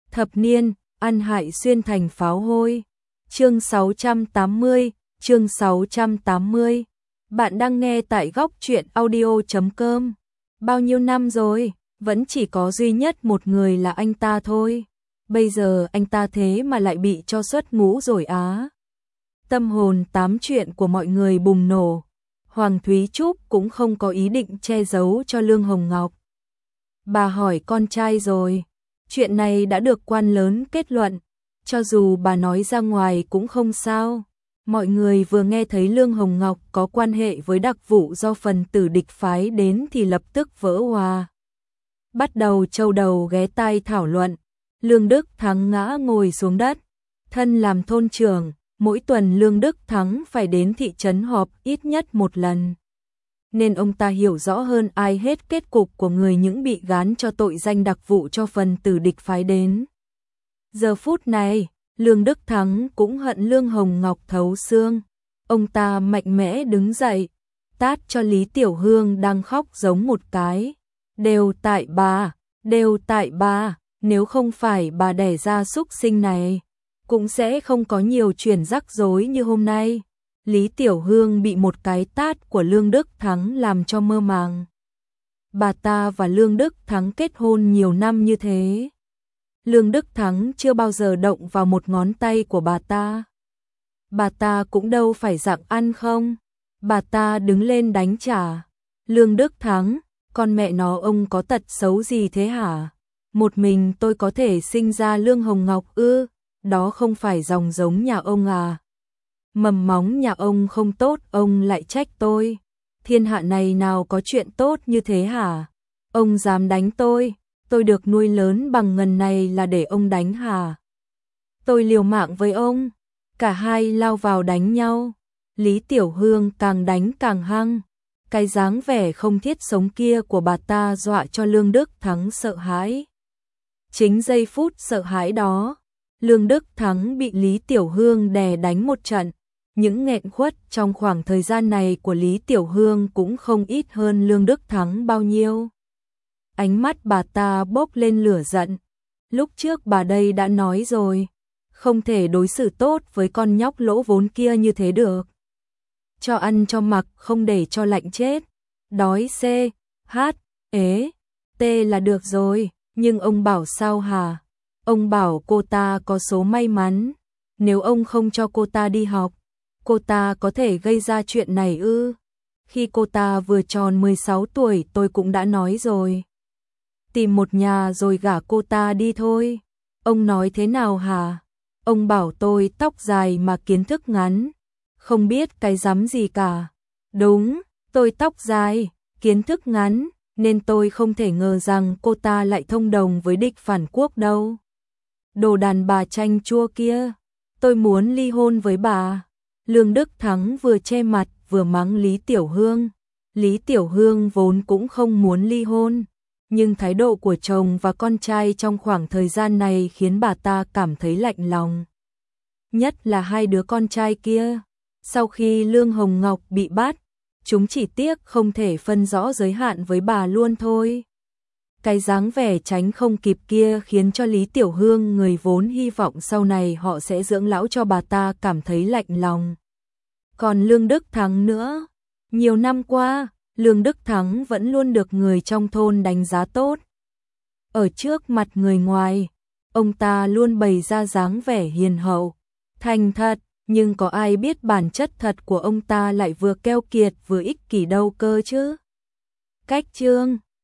Thập niên, ăn hại xuyên thành pháo hôi. Chương 680, chương 680. Bạn đang nghe tại góc truyện audio.com. Bao nhiêu năm rồi, vẫn chỉ có duy nhất một người là anh ta thôi. Bây giờ anh ta thế mà lại bị cho xuất ngũ rồi á. Tâm hồn tám chuyện của mọi người bùng nổ. Hoàng Thúy Trúc cũng không có ý định che giấu cho Lương Hồng Ngọc. Bà hỏi con trai rồi. Chuyện này đã được quan lớn kết luận. Cho dù bà nói ra ngoài cũng không sao. Mọi người vừa nghe thấy Lương Hồng Ngọc có quan hệ với đặc vụ do phần tử địch phái đến thì lập tức vỡ hòa. Bắt đầu châu đầu ghé tai thảo luận. Lương Đức Thắng ngã ngồi xuống đất. Thân làm thôn trưởng, mỗi tuần Lương Đức Thắng phải đến thị trấn họp ít nhất một lần. Nên ông ta hiểu rõ hơn ai hết kết cục của người những bị gán cho tội danh đặc vụ cho phần tử địch phái đến. Giờ phút này, Lương Đức Thắng cũng hận Lương Hồng Ngọc thấu xương. Ông ta mạnh mẽ đứng dậy, tát cho Lý Tiểu Hương đang khóc giống một cái. Đều tại bà, nếu không phải bà đẻ ra súc sinh này, cũng sẽ không có nhiều chuyện rắc rối như hôm nay. Lý Tiểu Hương bị một cái tát của Lương Đức Thắng làm cho mơ màng. Bà ta và Lương Đức Thắng kết hôn nhiều năm như thế. Lương Đức Thắng chưa bao giờ động vào một ngón tay của bà ta. Bà ta cũng đâu phải dạng ăn không. Bà ta đứng lên đánh trả. Lương Đức Thắng, con mẹ nó ông có tật xấu gì thế hả? Một mình tôi có thể sinh ra Lương Hồng Ngọc ư? Đó không phải dòng giống nhà ông à? Mầm móng nhà ông không tốt, ông lại trách tôi. Thiên hạ này nào có chuyện tốt như thế hả? Ông dám đánh tôi được nuôi lớn bằng ngần này là để ông đánh hả? Tôi liều mạng với ông. Cả hai lao vào đánh nhau. Lý Tiểu Hương càng đánh càng hăng. Cái dáng vẻ không thiết sống kia của bà ta dọa cho Lương Đức Thắng sợ hãi. Chính giây phút sợ hãi đó, Lương Đức Thắng bị Lý Tiểu Hương đè đánh một trận. Những nghẹn khuất trong khoảng thời gian này của Lý Tiểu Hương cũng không ít hơn Lương Đức Thắng bao nhiêu. Ánh mắt bà ta bốc lên lửa giận. Lúc trước bà đây đã nói rồi, không thể đối xử tốt với con nhóc lỗ vốn kia như thế được. Cho ăn cho mặc, không để cho lạnh chết. Đói C, H, ế, T là được rồi. Nhưng ông bảo sao hả? Ông bảo cô ta có số may mắn. Nếu ông không cho cô ta đi học, cô ta có thể gây ra chuyện này ư? Khi cô ta vừa tròn 16 tuổi tôi cũng đã nói rồi. Tìm một nhà rồi gả cô ta đi thôi. Ông nói thế nào hả? Ông bảo tôi tóc dài mà kiến thức ngắn. Không biết cái rắm gì cả. Đúng, tôi tóc dài, kiến thức ngắn, nên tôi không thể ngờ rằng cô ta lại thông đồng với địch phản quốc đâu. Đồ đàn bà chanh chua kia, tôi muốn ly hôn với bà. Lương Đức Thắng vừa che mặt vừa mắng Lý Tiểu Hương. Lý Tiểu Hương vốn cũng không muốn ly hôn, nhưng thái độ của chồng và con trai trong khoảng thời gian này khiến bà ta cảm thấy lạnh lòng. Nhất là hai đứa con trai kia. Sau khi Lương Hồng Ngọc bị bắt, chúng chỉ tiếc không thể phân rõ giới hạn với bà luôn thôi. Cái dáng vẻ tránh không kịp kia khiến cho Lý Tiểu Hương, người vốn hy vọng sau này họ sẽ dưỡng lão cho bà ta, cảm thấy lạnh lòng. Còn Lương Đức Thắng nữa, nhiều năm qua, Lương Đức Thắng vẫn luôn được người trong thôn đánh giá tốt. Ở trước mặt người ngoài, ông ta luôn bày ra dáng vẻ hiền hậu, thành thật, nhưng có ai biết bản chất thật của ông ta lại vừa keo kiệt vừa ích kỷ đâu cơ chứ. Cách chương